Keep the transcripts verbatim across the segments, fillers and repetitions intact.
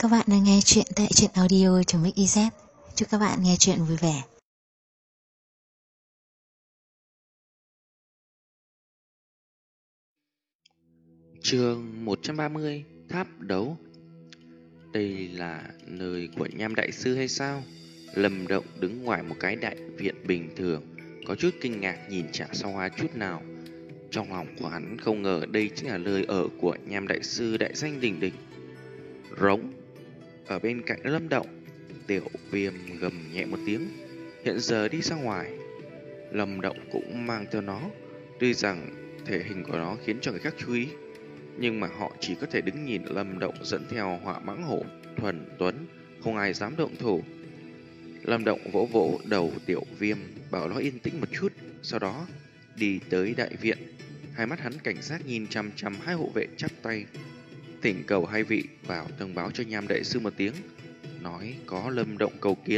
Các bạn đang nghe chuyện tại truyện audio.mixyz. Chúc các bạn nghe chuyện vui vẻ. Chương một trăm ba mươi. Tháp đấu. Đây là nơi của Nham Đại Sư hay sao? Lâm Động đứng ngoài một cái đại viện bình thường, có chút kinh ngạc nhìn Trả Sao Hoa chút nào. Trong lòng của hắn không ngờ đây chính là nơi ở của Nham Đại Sư đại danh đỉnh đỉnh. Rống. Ở bên cạnh Lâm Động, Tiểu Viêm gầm nhẹ một tiếng, hiện giờ đi ra ngoài. Lâm Động cũng mang theo nó, tuy rằng thể hình của nó khiến cho người khác chú ý, nhưng mà họ chỉ có thể đứng nhìn Lâm Động dẫn theo Hỏa Mãng Hổ thuần tuấn, không ai dám động thủ. Lâm Động vỗ vỗ đầu Tiểu Viêm, bảo nó yên tĩnh một chút, sau đó đi tới đại viện. Hai mắt hắn cảnh giác nhìn chăm chăm hai hộ vệ chắp tay, thỉnh cầu hai vị vào thông báo cho Nham Đại Sư một tiếng, nói có Lâm Động cầu kiến.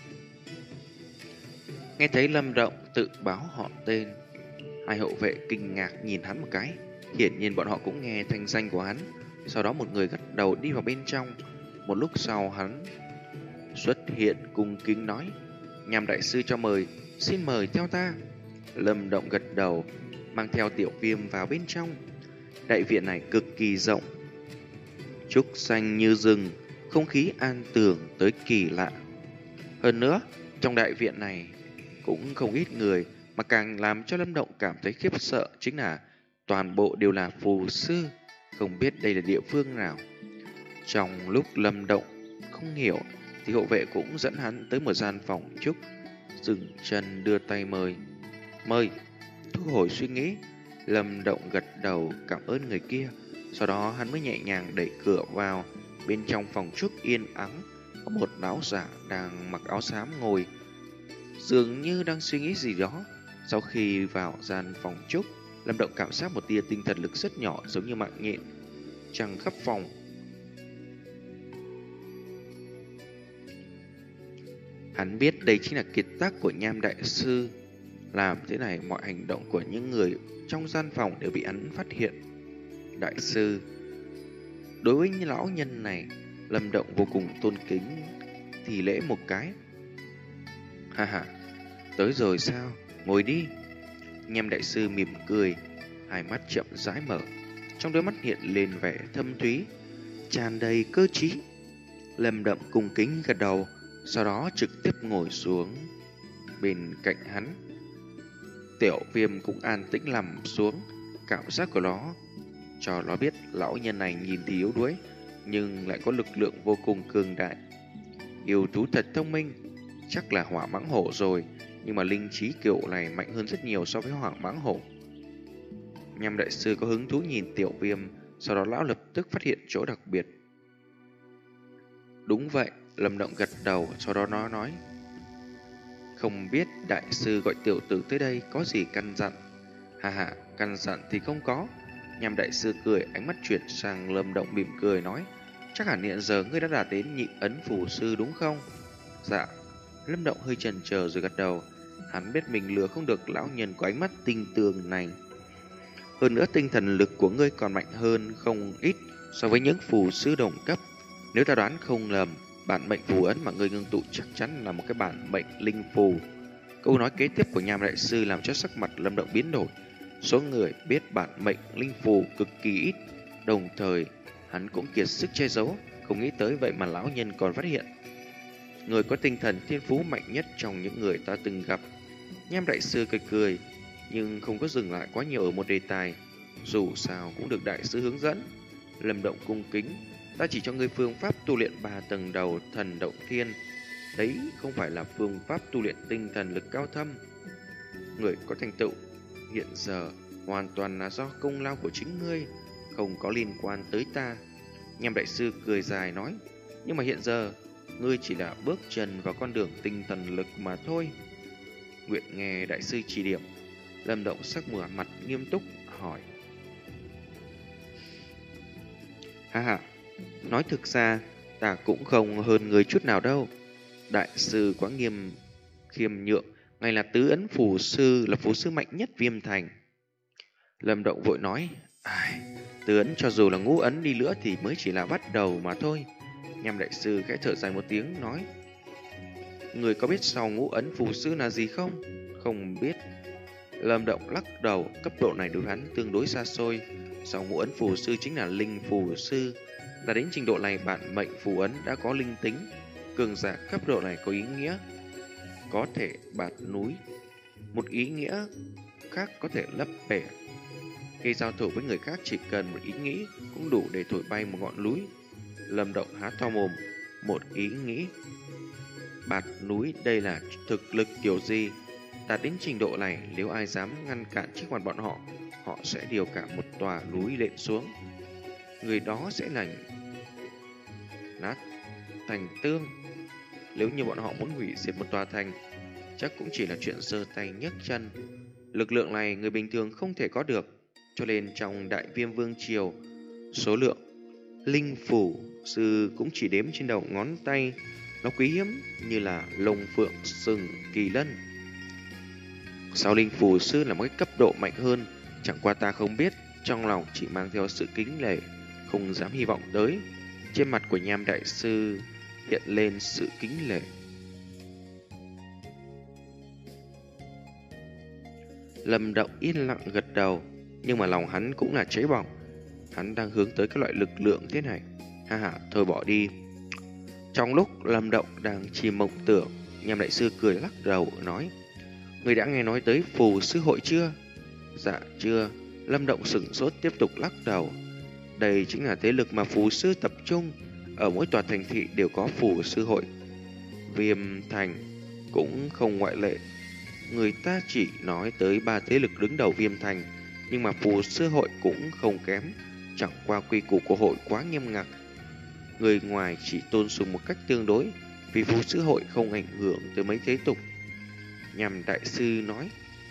Nghe thấy Lâm Động tự báo họ tên, hai hộ vệ kinh ngạc nhìn hắn một cái. Hiển nhiên bọn họ cũng nghe thanh danh của hắn. Sau đó một người gật đầu đi vào bên trong. Một lúc sau hắn xuất hiện cung kính nói: Nham Đại Sư cho mời, xin mời theo ta. Lâm Động gật đầu, mang theo Tiểu Viêm vào bên trong. Đại viện này cực kỳ rộng, trúc xanh như rừng, không khí an tường tới kỳ lạ. Hơn nữa, trong đại viện này cũng không ít người, mà càng làm cho Lâm Động cảm thấy khiếp sợ chính là toàn bộ đều là phù sư, không biết đây là địa phương nào. Trong lúc Lâm Động không hiểu thì hộ vệ cũng dẫn hắn tới một gian phòng trúc, dừng chân đưa tay mời. Mời. Thu hồi suy nghĩ, Lâm Động gật đầu cảm ơn người kia. Sau đó hắn mới nhẹ nhàng đẩy cửa vào. Bên trong phòng trúc yên ắng, có một lão giả đang mặc áo xám ngồi, dường như đang suy nghĩ gì đó. Sau khi vào gian phòng trúc, Lâm Động cảm giác một tia tinh thần lực rất nhỏ, giống như mạng nhện trăng khắp phòng. Hắn biết đây chính là kiệt tác của Nham Đại Sư. Làm thế này, mọi hành động của những người trong gian phòng đều bị hắn phát hiện. Đại sư, đối với những lão nhân này, Lâm Động vô cùng tôn kính, thì lễ một cái. Ha ha, tới rồi sao? Ngồi đi. Nham Đại Sư mỉm cười, hai mắt chậm rãi mở, trong đôi mắt hiện lên vẻ thâm thúy, tràn đầy cơ trí. Lâm Động cung kính gật đầu, sau đó trực tiếp ngồi xuống bên cạnh hắn. Tiểu Viêm cũng an tĩnh nằm xuống. Cảm giác của nó cho nó biết lão nhân này nhìn thì yếu đuối, nhưng lại có lực lượng vô cùng cường đại. Yêu thú thật thông minh, chắc là Hỏa Mãng Hổ rồi, nhưng mà linh trí kiểu này mạnh hơn rất nhiều so với Hỏa Mãng Hổ. Nham Đại Sư có hứng thú nhìn Tiểu Viêm, sau đó lão lập tức phát hiện chỗ đặc biệt. Đúng vậy, Lâm Động gật đầu, sau đó nó nói: không biết Đại Sư gọi tiểu tử tới đây có gì căn dặn? Hà hà, căn dặn thì không có. Nham Đại Sư cười, ánh mắt chuyển sang Lâm Động mỉm cười nói: chắc hẳn hiện giờ ngươi đã đạt đến nhị ấn phù sư đúng không? Dạ. Lâm Động hơi chần chờ rồi gật đầu. Hắn biết mình lừa không được lão nhân có ánh mắt tinh tường này. Hơn nữa tinh thần lực của ngươi còn mạnh hơn không ít so với những phù sư đồng cấp. Nếu ta đoán không lầm, bản mệnh phù ấn mà ngươi ngưng tụ chắc chắn là một cái bản mệnh linh phù. Câu nói kế tiếp của Nham Đại Sư làm cho sắc mặt Lâm Động biến đổi. Số người biết bản mệnh linh phù cực kỳ ít, đồng thời hắn cũng kiệt sức che giấu, không nghĩ tới vậy mà lão nhân còn phát hiện. Người có tinh thần thiên phú mạnh nhất trong những người ta từng gặp. Nham Đại Sư cười cười, nhưng không có dừng lại quá nhiều ở một đề tài. Dù sao cũng được Đại Sư hướng dẫn. Lâm Động cung kính, ta chỉ cho ngươi phương pháp tu luyện ba tầng đầu thần động thiên. Đấy không phải là phương pháp tu luyện tinh thần lực cao thâm. Người có thành tựu hiện giờ hoàn toàn là do công lao của chính ngươi, không có liên quan tới ta. Nham Đại Sư cười dài nói: nhưng mà hiện giờ ngươi chỉ là bước chân vào con đường tinh thần lực mà thôi. Nguyện nghe Đại Sư chỉ điểm. Lâm Động sắc mửa mặt nghiêm túc hỏi: ha ha, nói thực ra ta cũng không hơn người chút nào đâu. Đại Sư quá nghiêm khiêm nhượng, ngài là tứ ấn phù sư, là phù sư mạnh nhất Viêm Thành. Lâm Động vội nói: ai, tứ ấn cho dù là ngũ ấn đi nữa thì mới chỉ là bắt đầu mà thôi. Nham đại sư khẽ thở dài một tiếng nói: người có biết sau ngũ ấn phù sư là gì không? Không biết. Lâm Động lắc đầu, cấp độ này đối với hắn tương đối xa xôi. Sau ngũ ấn phù sư chính là linh phù sư. Đã đến trình độ này, bản mệnh phù ấn đã có linh tính. Cường giả cấp độ này có ý nghĩa có thể bạt núi, một ý nghĩa khác có thể lấp bể. Khi giao thủ với người khác, chỉ cần một ý nghĩ cũng đủ để thổi bay một ngọn núi. Lâm Động há to mồm, một ý nghĩ bạt núi, đây là thực lực kiểu gì? Đạt đến trình độ này, nếu ai dám ngăn cản trước mặt bọn họ, họ sẽ điều cả một tòa núi lện xuống. Người đó sẽ lành nát thành tương. Nếu như bọn họ muốn hủy diệt một tòa thành, chắc cũng chỉ là chuyện giơ tay nhấc chân. Lực lượng này người bình thường không thể có được, cho nên trong Đại Viêm Vương Triều, số lượng linh phủ sư cũng chỉ đếm trên đầu ngón tay. Nó quý hiếm như là lông phượng, sừng, kỳ lân. Sau linh phủ sư là một cái cấp độ mạnh hơn, chẳng qua ta không biết, trong lòng chỉ mang theo sự kính nể, không dám hy vọng tới. Trên mặt của Nham đại sư hiện lên sự kính nể. Lâm Động yên lặng gật đầu, nhưng mà lòng hắn cũng là cháy bỏng. Hắn đang hướng tới các loại lực lượng thế này. Ha ha, thôi bỏ đi. Trong lúc Lâm Động đang chìm mộng tưởng, Nham đại sư cười lắc đầu nói: người đã nghe nói tới phù sư hội chưa? Dạ chưa. Lâm Động sửng sốt tiếp tục lắc đầu. Đây chính là thế lực mà phù sư tập trung. Ở mỗi tòa thành thị đều có phù sư hội. Viêm thành cũng không ngoại lệ. Người ta chỉ nói tới ba thế lực đứng đầu Viêm thành, nhưng mà phù sư hội cũng không kém. Chẳng qua quy củ của hội quá nghiêm ngặt, người ngoài chỉ tôn sùng một cách tương đối, vì phù sư hội không ảnh hưởng tới mấy thế tục. Nhằm đại sư nói.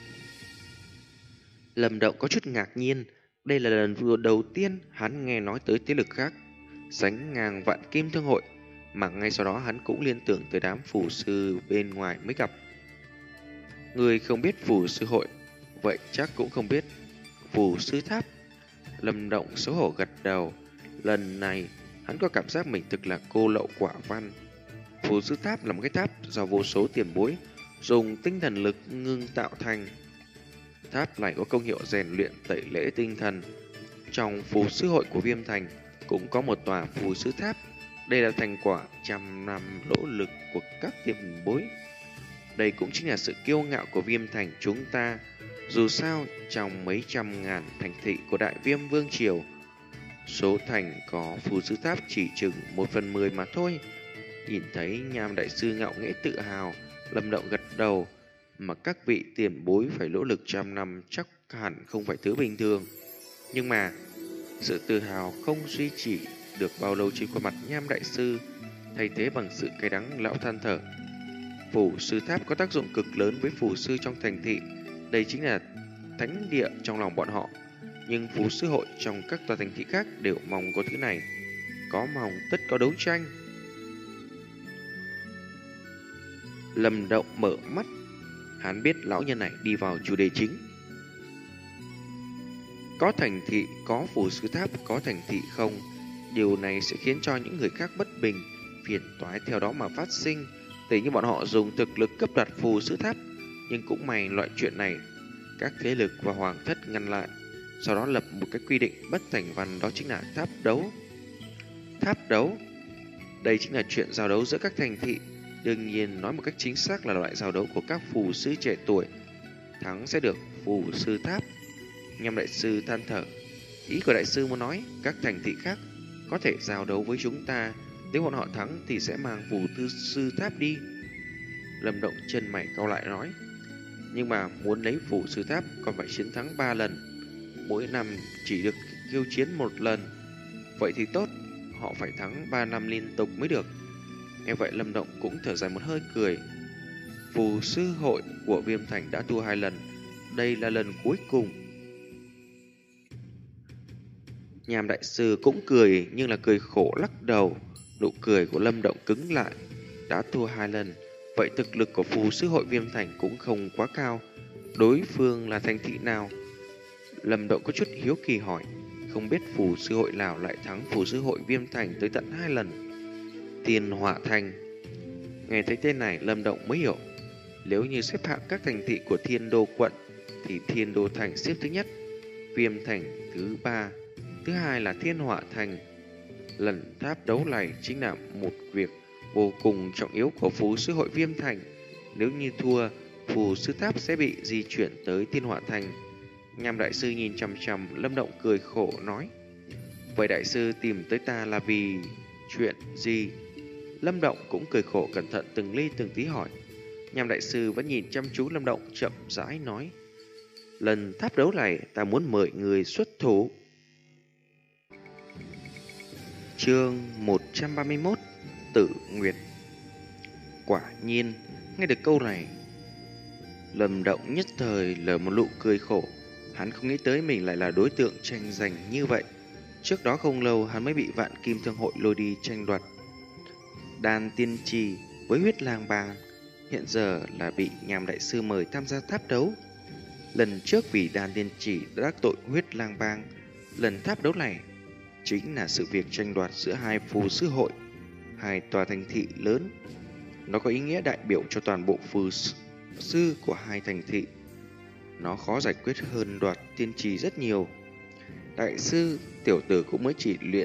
Lâm Động có chút ngạc nhiên. Đây là lần vừa đầu tiên hắn nghe nói tới thế lực khác sánh ngang Vạn Kim Thương hội, mà ngay sau đó hắn cũng liên tưởng tới đám phù sư bên ngoài mới gặp. Người không biết phù sư hội, vậy chắc cũng không biết phù sư tháp. Lâm Động xấu hổ gật đầu. Lần này hắn có cảm giác mình thực là cô lậu quả văn. Phù sư tháp là một cái tháp do vô số tiền bối dùng tinh thần lực ngưng tạo thành. Tháp này có công hiệu rèn luyện tẩy lễ tinh thần. Trong phù sư hội của Viêm thành cũng có một tòa phù sư tháp. Đây là thành quả trăm năm nỗ lực của các tiền bối. Đây cũng chính là sự kiêu ngạo của Viêm thành chúng ta. Dù sao, trong mấy trăm ngàn thành thị của Đại Viêm Vương Triều, số thành có phù sư tháp chỉ chừng một phần mười mà thôi. Nhìn thấy Nham đại sư ngạo nghễ tự hào, Lâm Động gật đầu. Mà các vị tiền bối phải nỗ lực trăm năm chắc hẳn không phải thứ bình thường. Nhưng mà sự tự hào không duy trì được bao lâu trên khuôn mặt Nham đại sư, thay thế bằng sự cay đắng. Lão than thở. Phù sư tháp có tác dụng cực lớn với phù sư trong thành thị. Đây chính là thánh địa trong lòng bọn họ. Nhưng phù sư hội trong các tòa thành thị khác đều mong có thứ này. Có mong tất có đấu tranh. Lâm Động mở mắt. Hắn biết lão nhân này đi vào chủ đề chính. Có thành thị có phù sư tháp, có thành thị không. Điều này sẽ khiến cho những người khác bất bình, phiền toái theo đó mà phát sinh. Tỷ như bọn họ dùng thực lực cấp đoạt phù sư tháp. Nhưng cũng may loại chuyện này các thế lực và hoàng thất ngăn lại, sau đó lập một cái quy định bất thành văn, đó chính là tháp đấu. Tháp đấu, đây chính là chuyện giao đấu giữa các thành thị. Đương nhiên nói một cách chính xác là loại giao đấu của các phù sư trẻ tuổi. Thắng sẽ được phù sư tháp. Nhâm đại sư than thở. Ý của đại sư muốn nói các thành thị khác có thể giao đấu với chúng ta, nếu bọn họ thắng thì sẽ mang phù tư sư tháp đi. Lâm Động chân mày cau lại nói. Nhưng mà muốn lấy phù sư tháp còn phải chiến thắng ba lần, mỗi năm chỉ được khiêu chiến một lần. Vậy thì tốt, họ phải thắng ba năm liên tục mới được. Nghe vậy Lâm Động cũng thở dài một hơi cười. Phù sư hội của Viêm thành đã thua hai lần, đây là lần cuối cùng. Nham đại sư cũng cười, nhưng là cười khổ lắc đầu. Nụ cười của Lâm Động cứng lại. Đã thua hai lần, vậy thực lực của phù sư hội Viêm thành cũng không quá cao. Đối phương là thành thị nào? Lâm Động có chút hiếu kỳ hỏi. Không biết phù sư hội nào lại thắng phù sư hội Viêm thành tới tận hai lần. Thiên Họa Thành. Nghe thấy tên này, Lâm Động mới hiểu. Nếu như xếp hạng các thành thị của Thiên Đô quận thì Thiên Đô Thành xếp thứ nhất, Viêm Thành thứ ba, thứ hai là Thiên Họa Thành. Lần tháp đấu này chính là một việc vô cùng trọng yếu của Phù Sư hội Viêm Thành. Nếu như thua, Phù Sư Tháp sẽ bị di chuyển tới Thiên Họa Thành. Nham đại sư nhìn chằm chằm Lâm Động cười khổ nói: vậy đại sư tìm tới ta là vì chuyện gì? Lâm Động cũng cười khổ cẩn thận từng ly từng tí hỏi. Nham đại sư vẫn nhìn chăm chú Lâm Động, chậm rãi nói: lần tháp đấu này ta muốn mời người xuất thủ. Chương một trăm ba mươi mốt: Tử Nguyệt. Quả nhiên, nghe được câu này, Lâm Động nhất thời lờ một nụ cười khổ. Hắn không nghĩ tới mình lại là đối tượng tranh giành như vậy. Trước đó không lâu hắn mới bị Vạn Kim Thương hội lôi đi tranh đoạt đan tiên trì với Huyết Lang Bang, hiện giờ là bị Nham đại sư mời tham gia tháp đấu. Lần trước vì đan tiên trì đã đắc tội Huyết Lang Bang, lần tháp đấu này chính là sự việc tranh đoạt giữa hai phù sư hội, hai tòa thành thị lớn. Nó có ý nghĩa đại biểu cho toàn bộ phù sư của hai thành thị. Nó khó giải quyết hơn đoạt tiên trì rất nhiều. Đại sư, tiểu tử cũng mới chỉ luyện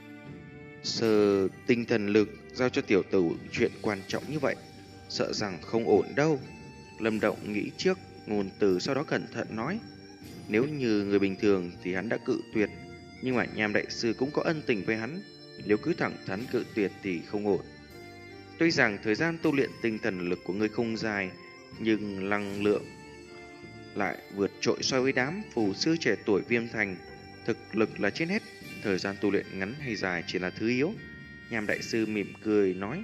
sơ tinh thần lực, giao cho tiểu tử chuyện quan trọng như vậy, sợ rằng không ổn đâu. Lâm Động nghĩ trước ngôn từ, sau đó cẩn thận nói. Nếu như người bình thường thì hắn đã cự tuyệt, nhưng mà Nham đại sư cũng có ân tình với hắn, nếu cứ thẳng thắn cự tuyệt thì không ổn. Tuy rằng thời gian tu luyện tinh thần lực của ngươi không dài, nhưng năng lượng lại vượt trội so với đám phù sư trẻ tuổi Viêm Thành. Thực lực là trên hết, thời gian tu luyện ngắn hay dài chỉ là thứ yếu. Nham đại sư mỉm cười nói.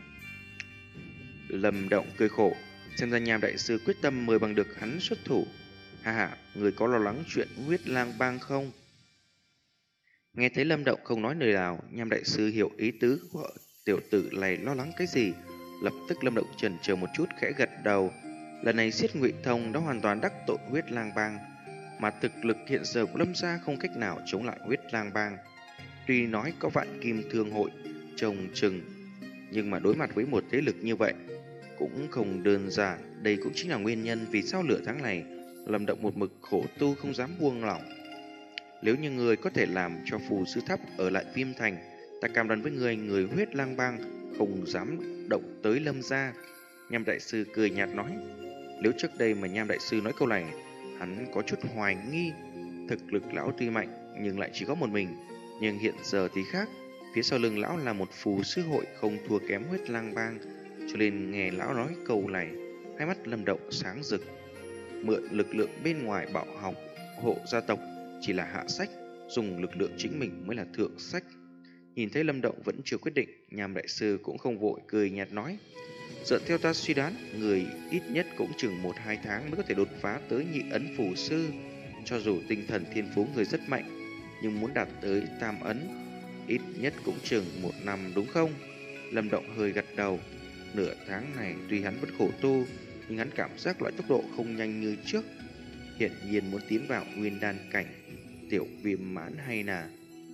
Lâm Động cười khổ, xem ra Nham đại sư quyết tâm mời bằng được hắn xuất thủ. Ha ha, người có lo lắng chuyện Huyết Lang Bang không? Nghe thấy Lâm Động không nói lời nào, Nham đại sư hiểu ý tứ của tiểu tử này lo lắng cái gì. Lập tức Lâm Động chần chờ một chút, khẽ gật đầu. Lần này giết Ngụy Thông đã hoàn toàn đắc tội Huyết Lang Bang, mà thực lực hiện giờ của Lâm gia không cách nào chống lại Huyết Lang Bang. Tuy nói có Vạn Kim Thương hội trông chừng, nhưng mà đối mặt với một thế lực như vậy cũng không đơn giản. Đây cũng chính là nguyên nhân vì sao nửa tháng này Lâm Động một mực khổ tu không dám buông lỏng. Nếu như người có thể làm cho phù sư tháp ở lại Viêm Thành, ta cam đoan với người, người Huyết Lang Bang không dám động tới Lâm gia. Nham đại sư cười nhạt nói. Nếu trước đây mà Nham đại sư nói câu này, hắn có chút hoài nghi. Thực lực lão tuy mạnh nhưng lại chỉ có một mình, nhưng hiện giờ thì khác. Phía sau lưng lão là một phù sư hội không thua kém Huyết Lang Bang, cho nên nghe lão nói câu này, hai mắt Lâm Động sáng rực. Mượn lực lượng bên ngoài bảo học hộ gia tộc chỉ là hạ sách, dùng lực lượng chính mình mới là thượng sách. Nhìn thấy Lâm Động vẫn chưa quyết định, Nham đại sư cũng không vội, cười nhạt nói. Dựa theo ta suy đoán, người ít nhất cũng chừng một hai tháng mới có thể đột phá tới nhị ấn phù sư. Cho dù tinh thần thiên phú người rất mạnh, nhưng muốn đạt tới tam ấn ít nhất cũng chừng một năm, đúng không? Lâm Động hơi gật đầu. Nửa tháng này tuy hắn vẫn khổ tu, nhưng hắn cảm giác loại tốc độ không nhanh như trước. Hiện nhiên muốn tiến vào nguyên đan cảnh, tiểu viêm mãn hay là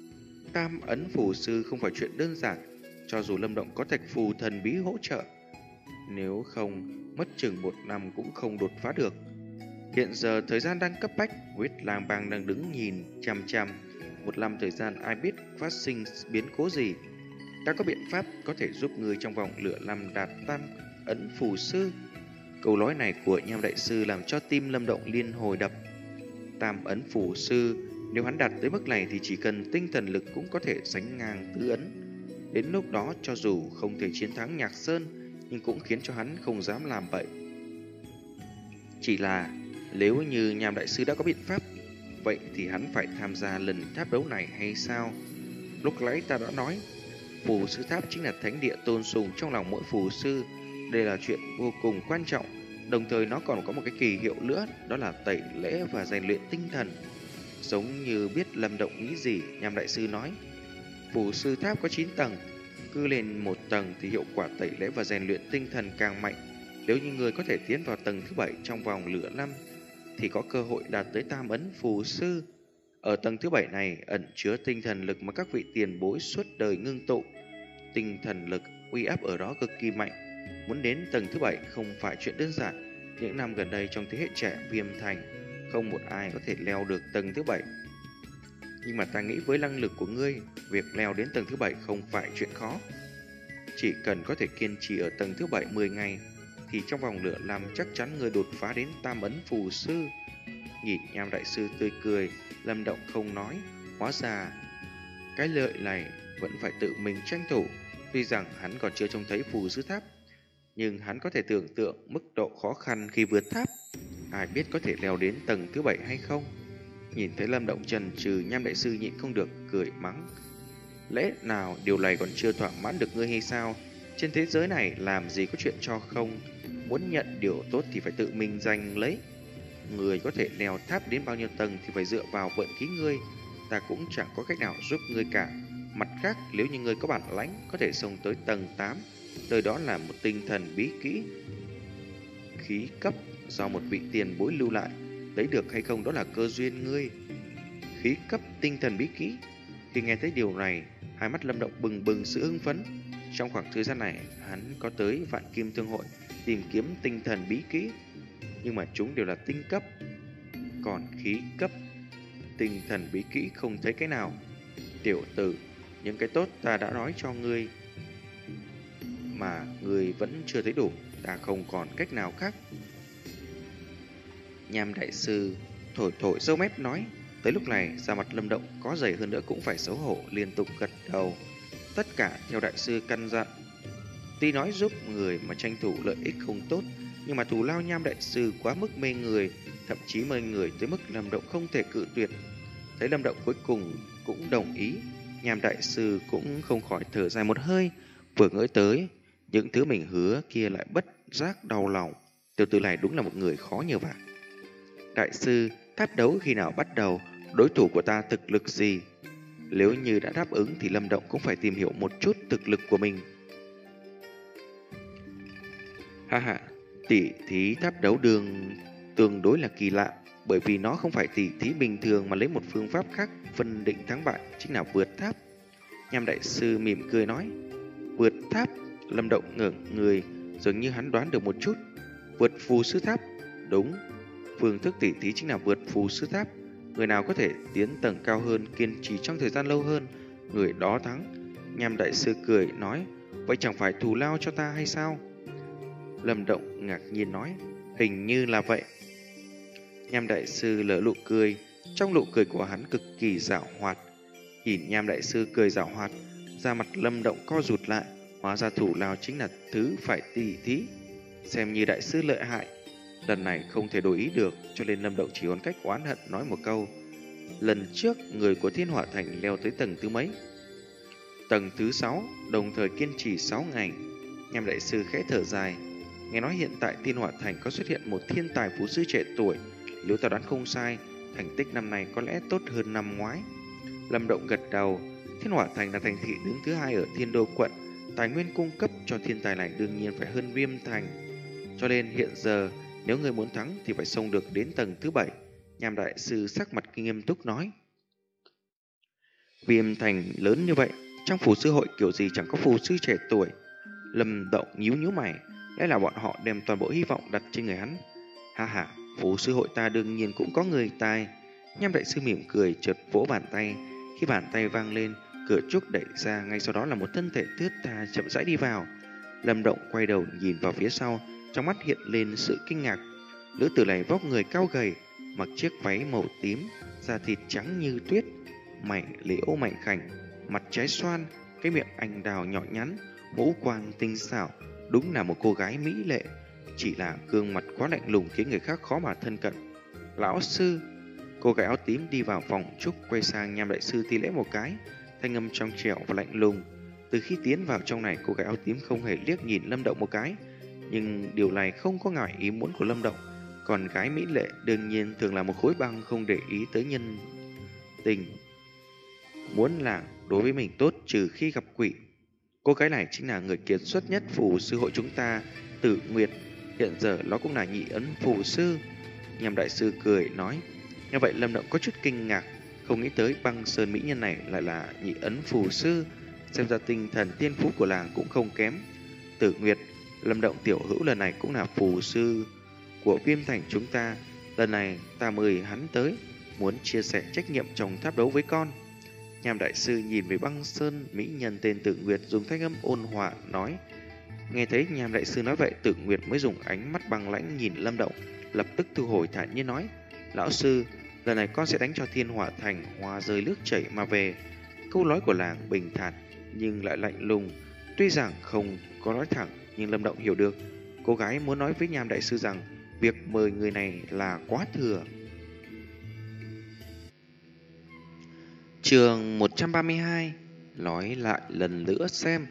tam ấn phù sư không phải chuyện đơn giản. Cho dù Lâm Động có thạch phù thần bí hỗ trợ, nếu không mất chừng một năm cũng không đột phá được. Hiện giờ thời gian đang cấp bách, Huyết Lang Bang đang đứng nhìn chằm chằm. Một năm thời gian ai biết phát sinh biến cố gì. Ta có biện pháp có thể giúp người trong vòng nửa năm đạt tam ấn phù sư. Câu nói này của Nham đại sư làm cho tim Lâm Động liên hồi đập. Tam ấn phù sư, nếu hắn đạt tới mức này thì chỉ cần tinh thần lực cũng có thể sánh ngang tứ ấn. Đến lúc đó cho dù không thể chiến thắng Nhạc Sơn, nhưng cũng khiến cho hắn không dám làm vậy. Chỉ là nếu như Nham đại sư đã có biện pháp, vậy thì hắn phải tham gia lần tháp đấu này hay sao? Lúc nãy ta đã nói, phù sư tháp chính là thánh địa tôn sùng trong lòng mỗi phù sư. Đây là chuyện vô cùng quan trọng. Đồng thời nó còn có một cái kỳ hiệu nữa, đó là tẩy lễ và rèn luyện tinh thần. Giống như biết Lâm Động nghĩ gì, Nham đại sư nói, phù sư tháp có chín tầng, cứ lên một tầng thì hiệu quả tẩy lễ và rèn luyện tinh thần càng mạnh. Nếu như người có thể tiến vào tầng thứ bảy trong vòng nửa năm thì có cơ hội đạt tới tam ấn phù sư. Ở tầng thứ bảy này ẩn chứa tinh thần lực mà các vị tiền bối suốt đời ngưng tụ. Tinh thần lực uy áp ở đó cực kỳ mạnh. Muốn đến tầng thứ bảy không phải chuyện đơn giản. Những năm gần đây trong thế hệ trẻ Viêm Thành, không một ai có thể leo được tầng thứ bảy. Nhưng mà ta nghĩ với năng lực của ngươi, việc leo đến tầng thứ bảy không phải chuyện khó. Chỉ cần có thể kiên trì ở tầng thứ bảy mười ngày, thì trong vòng nửa năm chắc chắn ngươi đột phá đến tam ấn phù sư. Nhìn Nham đại sư tươi cười, Lâm Động không nói. Hóa ra cái lợi này vẫn phải tự mình tranh thủ. Tuy rằng hắn còn chưa trông thấy phù sư tháp, nhưng hắn có thể tưởng tượng mức độ khó khăn khi vượt tháp. Ai biết có thể leo đến tầng thứ bảy hay không? Nhìn thấy Lâm Động chần chừ, Nham đại sư nhịn không được cười mắng. Lẽ nào điều này còn chưa thỏa mãn được ngươi hay sao? Trên thế giới này làm gì có chuyện cho không? Muốn nhận điều tốt thì phải tự mình giành lấy. Người có thể leo tháp đến bao nhiêu tầng thì phải dựa vào vận khí ngươi. Ta cũng chẳng có cách nào giúp ngươi cả. Mặt khác, nếu như ngươi có bản lãnh có thể xông tới tầng tám, nơi đó là một tinh thần bí kỹ khí cấp do một vị tiền bối lưu lại. Lấy được hay không đó là cơ duyên ngươi. Khí cấp tinh thần bí kỹ. Khi nghe thấy điều này, hai mắt Lâm Động bừng bừng sự hưng phấn. Trong khoảng thời gian này, hắn có tới Vạn Kim Thương Hội tìm kiếm tinh thần bí kỹ, nhưng mà chúng đều là tinh cấp. Còn khí cấp tinh thần bí kỹ không thấy cái nào. Tiểu tử, những cái tốt ta đã nói cho ngươi mà ngươi vẫn chưa thấy đủ, ta không còn cách nào khác. Nham đại sư thổi thổi râu mép nói. Tới lúc này, da mặt Lâm Động có dày hơn nữa cũng phải xấu hổ, liên tục gật đầu. Tất cả theo đại sư căn dặn. Tuy nói giúp người mà tranh thủ lợi ích không tốt, nhưng mà thù lao Nham đại sư quá mức mê người, thậm chí mê người tới mức Lâm Động không thể cự tuyệt. Thấy Lâm Động cuối cùng cũng đồng ý, Nham đại sư cũng không khỏi thở dài một hơi. Vừa nghĩ tới những thứ mình hứa kia lại bất giác đau lòng. Tiểu tử này đúng là một người khó nhờ vả. Đại sư, tháp đấu khi nào bắt đầu? Đối thủ của ta thực lực gì? Nếu như đã đáp ứng thì Lâm Động cũng phải tìm hiểu một chút thực lực của mình. Ha ha, tỷ thí tháp đấu đường tương đối là kỳ lạ, bởi vì nó không phải tỷ thí bình thường mà lấy một phương pháp khác phân định thắng bại, chính là vượt tháp. Nham đại sư mỉm cười nói. Vượt tháp? Lâm Động ngẩng người, dường như hắn đoán được một chút. Vượt phù sư tháp? Đúng, phương thức tỷ thí chính là vượt phù sư tháp. Người nào có thể tiến tầng cao hơn, kiên trì trong thời gian lâu hơn, người đó thắng. Nham đại sư cười nói. Vậy chẳng phải thù lao cho ta hay sao? Lâm Động ngạc nhiên nói. Hình như là vậy. Nham đại sư lỡ nụ cười. Trong nụ cười của hắn cực kỳ giảo hoạt. Nhìn Nham đại sư cười giảo hoạt, da mặt Lâm Động co rụt lại. Hóa ra thủ lao chính là thứ phải tỉ thí. Xem như đại sư lợi hại. Lần này không thể đổi ý được, cho nên Lâm Động chỉ còn cách oán hận nói một câu. Lần trước người của Thiên Hỏa Thành leo tới tầng thứ mấy? Tầng thứ sáu, đồng thời kiên trì sáu ngày. Nham đại sư khẽ thở dài. Nghe nói hiện tại Thiên Hỏa Thành có xuất hiện một thiên tài phú sư trẻ tuổi. Nếu ta đoán không sai, thành tích năm nay có lẽ tốt hơn năm ngoái. Lâm Động gật đầu. Thiên Hỏa Thành là thành thị đứng thứ hai ở Thiên Đô quận. Tài nguyên cung cấp cho thiên tài này đương nhiên phải hơn Viêm Thành. Cho nên hiện giờ nếu người muốn thắng thì phải xông được đến tầng thứ bảy. Nham đại sư sắc mặt nghiêm túc nói. Viêm Thành lớn như vậy, trong phù sư hội kiểu gì chẳng có phù sư trẻ tuổi. Lâm Động nhíu nhíu mày. Lẽ là bọn họ đem toàn bộ hy vọng đặt trên người hắn. Ha ha, phù sư hội ta đương nhiên cũng có người tài. Nham đại sư mỉm cười, chợt vỗ bàn tay. Khi bàn tay vang lên, cửa trúc đẩy ra, ngay sau đó là một thân thể thướt tha chậm rãi đi vào. Lâm Động quay đầu nhìn vào phía sau, trong mắt hiện lên sự kinh ngạc. Nữ tử này vóc người cao gầy, mặc chiếc váy màu tím, da thịt trắng như tuyết, mảnh liễu mảnh khảnh, mặt trái xoan, cái miệng anh đào nhỏ nhắn, ngũ quan tinh xảo, đúng là một cô gái mỹ lệ. Chỉ là gương mặt quá lạnh lùng khiến người khác khó mà thân cận. Lão sư. Cô gái áo tím đi vào phòng trúc, quay sang Nham đại sư thi lễ một cái, thanh âm trong trẻo và lạnh lùng. Từ khi tiến vào trong này, cô gái áo tím không hề liếc nhìn Lâm Động một cái, nhưng điều này không có ngoài ý muốn của Lâm Động. Còn gái mỹ lệ đương nhiên thường là một khối băng, không để ý tới nhân tình. Muốn là đối với mình tốt trừ khi gặp quỷ. Cô gái này chính là người kiệt xuất nhất phù sư hội chúng ta, Tử Nguyệt. Hiện giờ nó cũng là nhị ấn phù sư. Nham đại sư cười nói. Như vậy Lâm Động có chút kinh ngạc, không nghĩ tới băng sơn mỹ nhân này lại là nhị ấn phù sư. xem ra tinh thần thiên phú của làng cũng không kém. Tử Nguyệt, Lâm Động tiểu hữu lần này cũng là phù sư của Viêm Thành chúng ta. Lần này ta mời hắn tới, muốn chia sẻ trách nhiệm trong tháp đấu với con. Nham đại sư nhìn về băng sơn mỹ nhân tên Tử Nguyệt, dùng thanh âm ôn hòa nói. Nghe thấy Nham đại sư nói vậy, Tử Nguyệt mới dùng ánh mắt băng lãnh nhìn Lâm Động, lập tức thu hồi thản nhiên nói. Lão sư, lần này con sẽ đánh cho Thiên Hỏa Thành hoa rơi nước chảy mà về. Câu nói của làng bình thản nhưng lại lạnh lùng. Tuy rằng không có nói thẳng, nhưng Lâm Động hiểu được cô gái muốn nói với Nham đại sư rằng việc mời người này là quá thừa. Chương một trăm ba mươi hai. Nói lại lần nữa xem.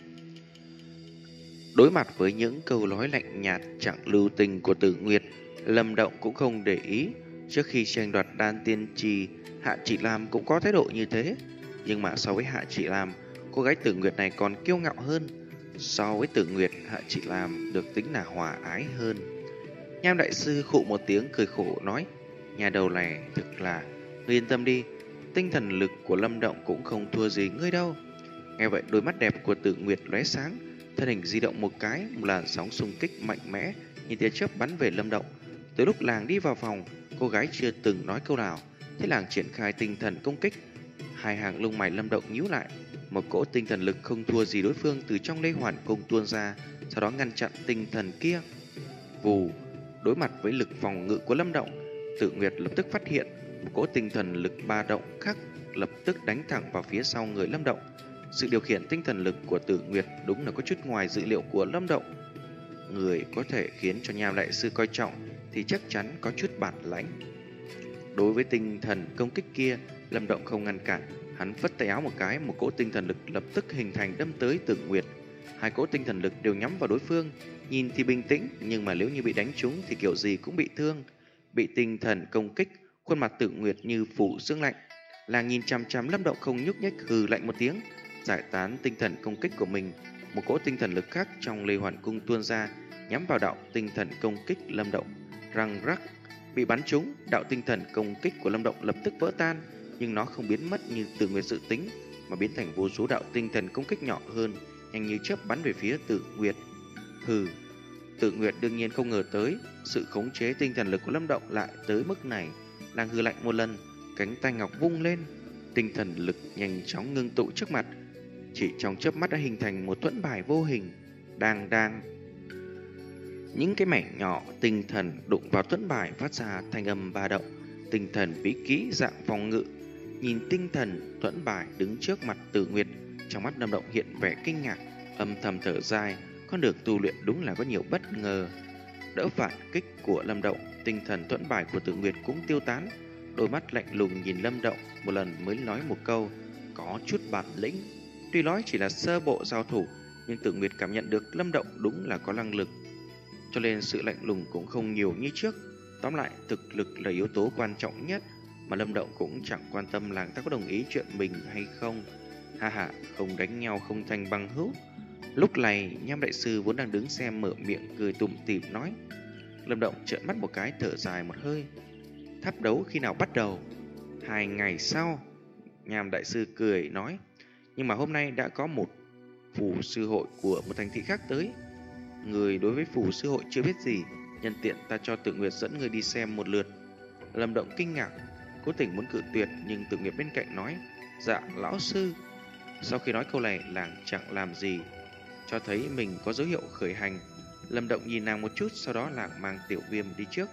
Đối mặt với những câu nói lạnh nhạt chẳng lưu tình của Tử Nguyệt, Lâm Động cũng không để ý. Trước khi tranh đoạt đan tiên trì, Hạ Chỉ Lam cũng có thái độ như thế. Nhưng mà so với Hạ Chỉ Lam, cô gái Tử Nguyệt này còn kiêu ngạo hơn. So với Tử Nguyệt, Hạ Chỉ Lam được tính là hòa ái hơn. Nham đại sư khụ một tiếng cười khổ nói. Nhà đầu này thực là, ngươi yên tâm đi, tinh thần lực của Lâm Động cũng không thua gì ngươi đâu. Nghe vậy, đôi mắt đẹp của Tử Nguyệt lóe sáng, thân hình di động một cái, một làn sóng xung kích mạnh mẽ như tia chớp bắn về Lâm Động. Từ lúc làng đi vào phòng, cô gái chưa từng nói câu nào, thế làng triển khai tinh thần công kích. Hai hàng lông mày Lâm Động nhíu lại, một cỗ tinh thần lực không thua gì đối phương từ trong Lê Hoàn Cung tuôn ra, sau đó ngăn chặn tinh thần kia. Vù, đối mặt với lực phòng ngự của Lâm Động, Tử Nguyệt lập tức phát hiện một cỗ tinh thần lực ba động khác lập tức đánh thẳng vào phía sau người Lâm Động. Sự điều khiển tinh thần lực của Tử Nguyệt đúng là có chút ngoài dự liệu của Lâm Động. Người có thể khiến cho Nham đại sư coi trọng thì chắc chắn có chút bản lãnh. Đối với tinh thần công kích kia, Lâm Động không ngăn cản, hắn phất tay áo một cái, một cỗ tinh thần lực lập tức hình thành đâm tới Tử Nguyệt. Hai cỗ tinh thần lực đều nhắm vào đối phương, nhìn thì bình tĩnh, nhưng mà nếu như bị đánh trúng thì kiểu gì cũng bị thương. Bị tinh thần công kích, khuôn mặt Tử Nguyệt như phủ sương lạnh. Làng nhìn chằm chằm Lâm Động không nhúc nhích, hừ lạnh một tiếng, giải tán tinh thần công kích của mình. Một cỗ tinh thần lực khác trong Lê Hoàn Cung tuôn ra, nhắm vào đạo tinh thần công kích Lâm Động. Răng rắc, bị bắn trúng, đạo tinh thần công kích của Lâm Động lập tức vỡ tan, nhưng nó không biến mất như Tử Nguyệt dự tính, mà biến thành vô số đạo tinh thần công kích nhỏ hơn, nhanh như chớp bắn về phía Tử Nguyệt. Hừ, Tử Nguyệt đương nhiên không ngờ tới sự khống chế tinh thần lực của Lâm Động lại tới mức này. Nàng hừ lạnh một lần, cánh tay ngọc vung lên, tinh thần lực nhanh chóng ngưng tụ trước mặt, chỉ trong chớp mắt đã hình thành một thuẫn bài vô hình. Đang đang những cái mảnh nhỏ tinh thần đụng vào thuẫn bài phát ra thanh âm ba động. Tinh thần bí kỹ dạng phòng ngự. Nhìn tinh thần thuẫn bài đứng trước mặt Tử Nguyệt, trong mắt Lâm Động hiện vẻ kinh ngạc, âm thầm thở dài. Con đường tu luyện đúng là có nhiều bất ngờ. Đỡ phản kích của Lâm Động, tinh thần thuẫn bài của Tử Nguyệt cũng tiêu tán. Đôi mắt lạnh lùng nhìn Lâm Động một lần mới nói một câu, có chút bản lĩnh. Tuy nói chỉ là sơ bộ giao thủ, nhưng Tử Nguyệt cảm nhận được Lâm Động đúng là có năng lực, cho nên sự lạnh lùng cũng không nhiều như trước. Tóm lại, thực lực là yếu tố quan trọng nhất, mà Lâm Động cũng chẳng quan tâm làng ta có đồng ý chuyện mình hay không. Ha ha, không đánh nhau không thành bằng hữu. Lúc này, Nham đại sư vốn đang đứng xem mở miệng cười tủm tỉm nói. Lâm Động trợn mắt một cái, thở dài một hơi. Tháp đấu khi nào bắt đầu? Hai ngày sau, Nham đại sư cười nói. Nhưng mà hôm nay đã có một phù sư hội của một thành thị khác tới. Người đối với phù sư hội chưa biết gì, nhân tiện ta cho Tử Nguyệt dẫn người đi xem một lượt. Lâm Động kinh ngạc, cố tình muốn cự tuyệt, nhưng Tử Nguyệt bên cạnh nói, dạ lão sư. Sau khi nói câu này, làng chẳng làm gì, cho thấy mình có dấu hiệu khởi hành. Lâm Động nhìn nàng một chút, sau đó làng mang Tiểu Viêm đi trước.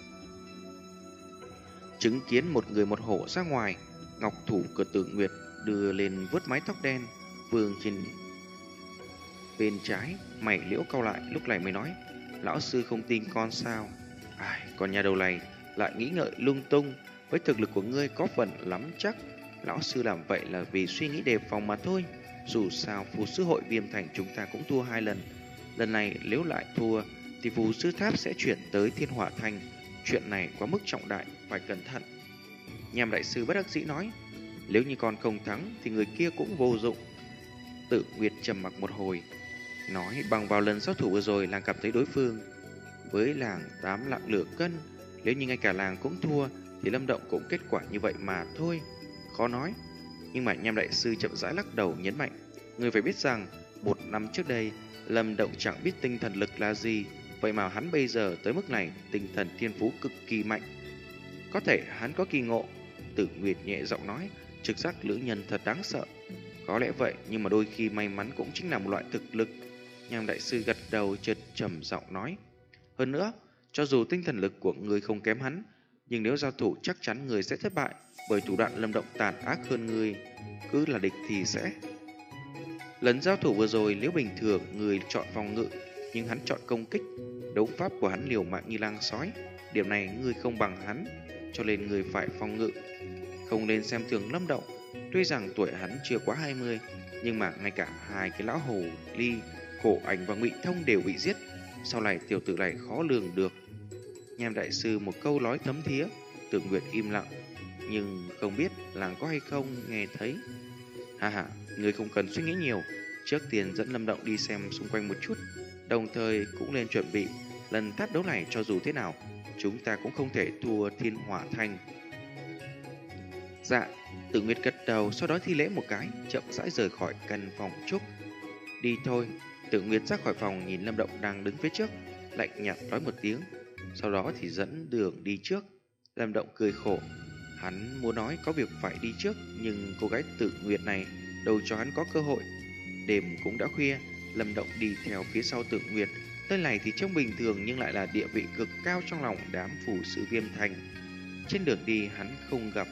Chứng kiến một người một hổ ra ngoài, ngọc thủ của Tử Nguyệt đưa lên vuốt mái tóc đen vương trên bên trái, mày liễu cau lại, lúc này mới nói, lão sư không tin con sao? Ai, con nhà đầu này lại nghĩ ngợi lung tung, với thực lực của ngươi có phần lắm chắc. Lão sư làm vậy là vì suy nghĩ đề phòng mà thôi. Dù sao phù sư hội Viêm Thành chúng ta cũng thua hai lần, lần này nếu lại thua thì phù sư tháp sẽ chuyển tới Thiên Hỏa Thành. Chuyện này quá mức trọng đại, phải cẩn thận. Nham đại sư bất đắc dĩ nói, nếu như con không thắng thì người kia cũng vô dụng. Tử Nguyệt trầm mặc một hồi, nói bằng vào lần giao thủ vừa rồi, làng cảm thấy đối phương với làng tám lạng lửa cân. Nếu như ngay cả làng cũng thua thì Lâm Động cũng kết quả như vậy mà thôi, khó nói. Nhưng mà Nham đại sư chậm rãi lắc đầu nhấn mạnh, Người phải biết rằng, một năm trước đây, Lâm Động chẳng biết tinh thần lực là gì, vậy mà hắn bây giờ tới mức này, tinh thần thiên phú cực kỳ mạnh. Có thể hắn có kỳ ngộ. Tử Nguyệt nhẹ giọng nói, trực giác lữ nhân thật đáng sợ. Có lẽ vậy, nhưng mà đôi khi may mắn cũng chính là một loại thực lực. Nham đại sư gật đầu chợt trầm giọng nói. Hơn nữa, cho dù tinh thần lực của người không kém hắn, nhưng nếu giao thủ chắc chắn người sẽ thất bại, bởi thủ đoạn Lâm Động tàn ác hơn người. Cứ là địch thì sẽ... Lần giao thủ vừa rồi, nếu bình thường người chọn phòng ngự, nhưng hắn chọn công kích. Đấu pháp của hắn liều mạng như lang sói. Điểm này người không bằng hắn, cho nên người phải phòng ngự. Không nên xem thường Lâm Động. Tuy rằng tuổi hắn chưa quá hai mươi, nhưng mà ngay cả hai cái lão hồ ly, Cổ Ảnh và Ngụy Thông đều bị giết. Sau này tiểu tử này khó lường được. Nham đại sư một câu nói thấm thía. Tử Nguyệt im lặng, nhưng không biết làng có hay không nghe thấy. Ha ha, người không cần suy nghĩ nhiều. Trước tiên dẫn Lâm Động đi xem xung quanh một chút, đồng thời cũng lên chuẩn bị. Lần tháp đấu này cho dù thế nào, chúng ta cũng không thể thua Thiên Hỏa Thành. Dạ. Tử Nguyệt gật đầu, sau đó thi lễ một cái, chậm rãi rời khỏi căn phòng trúc. Đi thôi. Tử Nguyệt ra khỏi phòng, nhìn Lâm Động đang đứng phía trước, lạnh nhạt nói một tiếng, sau đó thì dẫn đường đi trước. Lâm Động cười khổ, hắn muốn nói có việc phải đi trước, nhưng cô gái Tử Nguyệt này đâu cho hắn có cơ hội. Đêm cũng đã khuya, Lâm Động đi theo phía sau Tử Nguyệt. Nơi này thì trông bình thường nhưng lại là địa vị cực cao trong lòng đám phù sư Viêm Thành. Trên đường đi hắn không gặp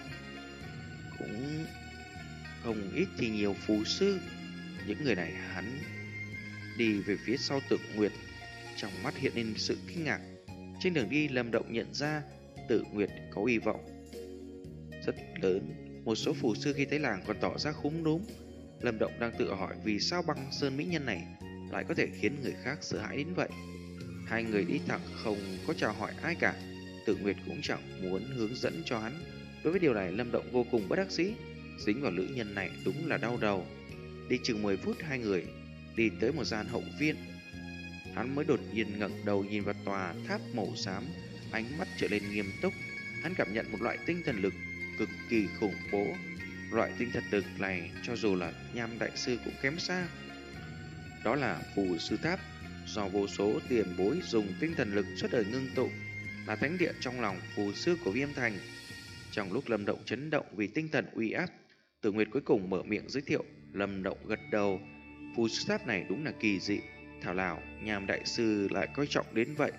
cũng không ít thì nhiều phù sư. Những người này hắn đi về phía sau Tử Nguyệt, trong mắt hiện lên sự kinh ngạc. Trên đường đi, Lâm Động nhận ra Tử Nguyệt có hy vọng rất lớn. Một số phù sư khi thấy làng còn tỏ ra khúm núm. Lâm Động đang tự hỏi vì sao băng sơn mỹ nhân này lại có thể khiến người khác sợ hãi đến vậy. Hai người đi thẳng không có chào hỏi ai cả. Tử Nguyệt cũng chẳng muốn hướng dẫn cho hắn. Đối với điều này, Lâm Động vô cùng bất đắc dĩ. Dính vào nữ nhân này đúng là đau đầu. Đi chừng mười phút, hai người đi tới một gian hậu viên. Hắn mới đột nhiên ngẩng đầu nhìn vào tòa tháp màu xám, ánh mắt trở lên nghiêm túc. Hắn cảm nhận một loại tinh thần lực cực kỳ khủng bố. Loại tinh thần lực này cho dù là Nham đại sư cũng kém xa. Đó là phù sư tháp, do vô số tiền bối dùng tinh thần lực suốt đời ngưng tụ, là thánh địa trong lòng phù sư của Viêm Thành. Trong lúc Lâm Động chấn động vì tinh thần uy áp, Tử Nguyệt cuối cùng mở miệng giới thiệu. Lâm Động gật đầu, phù sư tháp này đúng là kỳ dị, thảo nào Nham đại sư lại coi trọng đến vậy.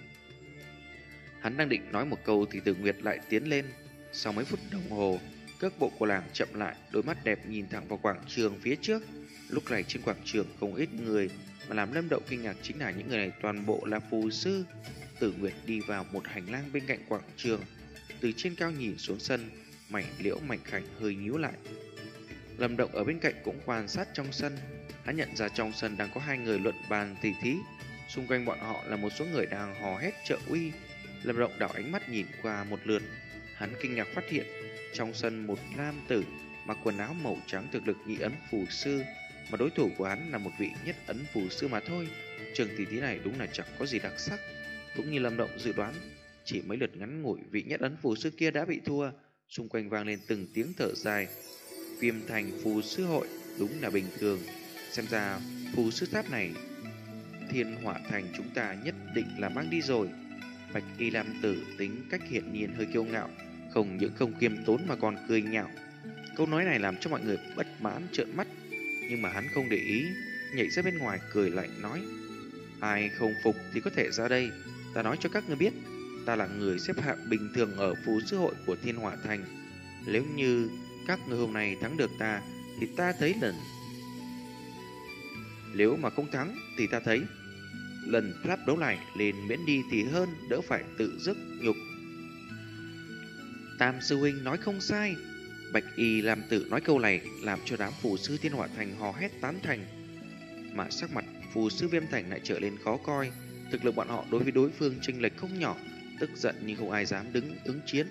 Hắn đang định nói một câu thì Tử Nguyệt lại tiến lên. Sau mấy phút đồng hồ, cước bộ của nàng chậm lại, đôi mắt đẹp nhìn thẳng vào quảng trường phía trước. Lúc này trên quảng trường không ít người, mà làm Lâm Động kinh ngạc chính là những người này toàn bộ là phù sư. Tử Nguyệt đi vào một hành lang bên cạnh quảng trường, từ trên cao nhìn xuống sân, mảnh liễu mảnh khảnh hơi nhíu lại. Lâm Động ở bên cạnh cũng quan sát trong sân. Hắn nhận ra trong sân đang có hai người luận bàn tỉ thí, xung quanh bọn họ là một số người đang hò hét trợ uy. Lâm Động đảo ánh mắt nhìn qua một lượt, hắn kinh ngạc phát hiện trong sân một nam tử mặc quần áo màu trắng thực lực nhị ấn phù sư, mà đối thủ của hắn là một vị nhất ấn phù sư mà thôi. Trường tỷ thí này đúng là chẳng có gì đặc sắc. Đúng như Lâm Động dự đoán, chỉ mấy lượt ngắn ngủi vị nhất ấn phù sư kia đã bị thua. Xung quanh vang lên từng tiếng thở dài. Viêm Thành phù sư hội đúng là bình thường. Xem ra phù sư tháp này Thiên Hỏa Thành chúng ta nhất định là mang đi rồi. Bạch Y Lam Tử tính cách hiển nhiên hơi kiêu ngạo, không những không khiêm tốn mà còn cười nhạo. Câu nói này làm cho mọi người bất mãn trợn mắt, nhưng mà hắn không để ý, nhảy ra bên ngoài cười lạnh nói: ai không phục thì có thể ra đây, ta nói cho các ngươi biết, ta là người xếp hạng bình thường ở phù sư hội của Thiên Hỏa Thành. Nếu như các ngươi hôm nay thắng được ta thì ta thấy lần Nếu mà không thắng thì ta thấy lần tháp đấu này lên miễn đi thì hơn, đỡ phải tự dứt nhục. Tam sư huynh nói không sai. Bạch Y Lam Tử nói câu này làm cho đám phù sư Thiên Hỏa Thành hò hét tán thành, mà sắc mặt phù sư Viêm Thành lại trở lên khó coi. Thực lực bọn họ đối với đối phương chênh lệch không nhỏ, tức giận nhưng không ai dám đứng ứng chiến.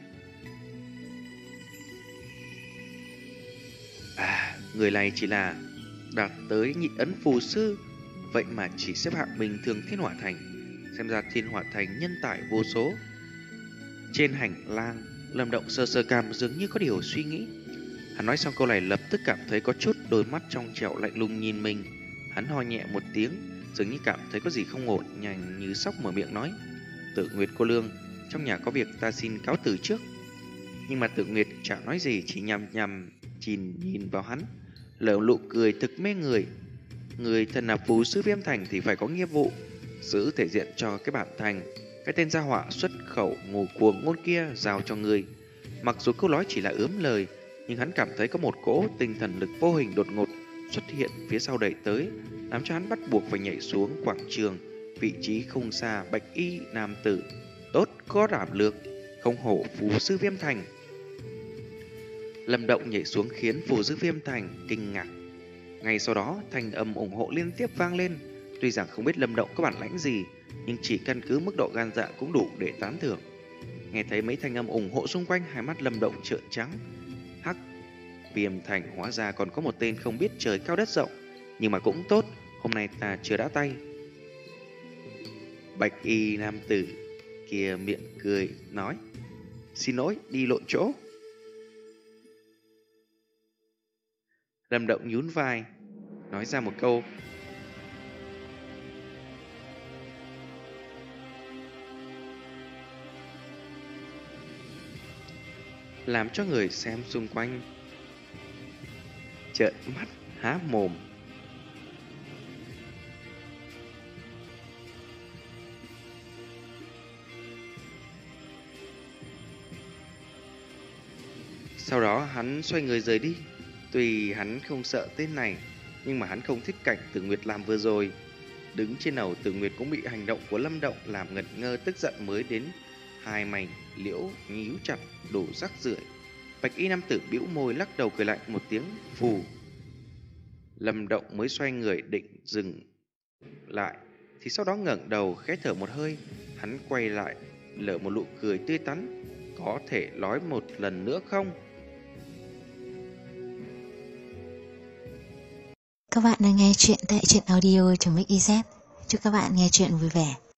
À, người này chỉ là đạt tới nhị ấn phù sư, vậy mà chỉ xếp hạng bình thường Thiên Hỏa Thành. Xem ra Thiên Hỏa Thành nhân tài vô số. Trên hành lang, Lâm Động sơ sơ cằm dường như có điều suy nghĩ. Hắn nói xong câu này lập tức cảm thấy có chút đôi mắt trong trẻo lạnh lùng nhìn mình. Hắn ho nhẹ một tiếng, dường như cảm thấy có gì không ổn, nhanh như sóc mở miệng nói: Tự Nguyệt cô lương, trong nhà có việc, ta xin cáo từ trước. Nhưng mà Tự Nguyệt chẳng nói gì, chỉ nhằm nhằm nhìn nhìn vào hắn, lở nụ cười thực mê người. Người thân là phú sư Viêm Thành thì phải có nghĩa vụ giữ thể diện cho cái bản thành. Cái tên gia họa xuất khẩu ngủ cuồng ngôn kia giao cho người. Mặc dù câu nói chỉ là ướm lời, nhưng hắn cảm thấy có một cỗ tinh thần lực vô hình đột ngột xuất hiện phía sau đẩy tới, làm cho hắn bắt buộc phải nhảy xuống quảng trường. Vị trí không xa, bạch y nam tử tốt có đảm lược, không hổ phù sư Viêm Thành. Lâm Động nhảy xuống khiến phù sư Viêm Thành kinh ngạc. Ngay sau đó, thanh âm ủng hộ liên tiếp vang lên. Tuy rằng không biết Lâm Động có bản lãnh gì, nhưng chỉ căn cứ mức độ gan dạ cũng đủ để tán thưởng. Nghe thấy mấy thanh âm ủng hộ xung quanh, hai mắt Lâm Động trợn trắng. Hắc, Viêm Thành hóa ra còn có một tên không biết trời cao đất rộng. Nhưng mà cũng tốt, hôm nay ta chưa đã tay. Bạch y nam tử kia miệng cười nói: Xin lỗi, đi lộn chỗ. Lâm Động nhún vai, nói ra một câu: làm cho người xem xung quanh trợn mắt há mồm. Sau đó hắn xoay người rời đi. Tuy hắn không sợ tên này, nhưng mà hắn không thích cảnh Tử Nguyệt làm vừa rồi. Đứng trên đầu, Tử Nguyệt cũng bị hành động của Lâm Động làm ngẩn ngơ, tức giận mới đến hai mày liễu nhíu chặt, đủ rắc rưởi. Bạch y nam tử bĩu môi lắc đầu cười lạnh một tiếng phù. Lâm Động mới xoay người định dừng lại, thì sau đó ngẩng đầu khẽ thở một hơi. Hắn quay lại lở một nụ cười tươi tắn: Có thể nói một lần nữa không? Các bạn đang nghe chuyện tại truyện audio.mixyz. Chúc các bạn nghe chuyện vui vẻ.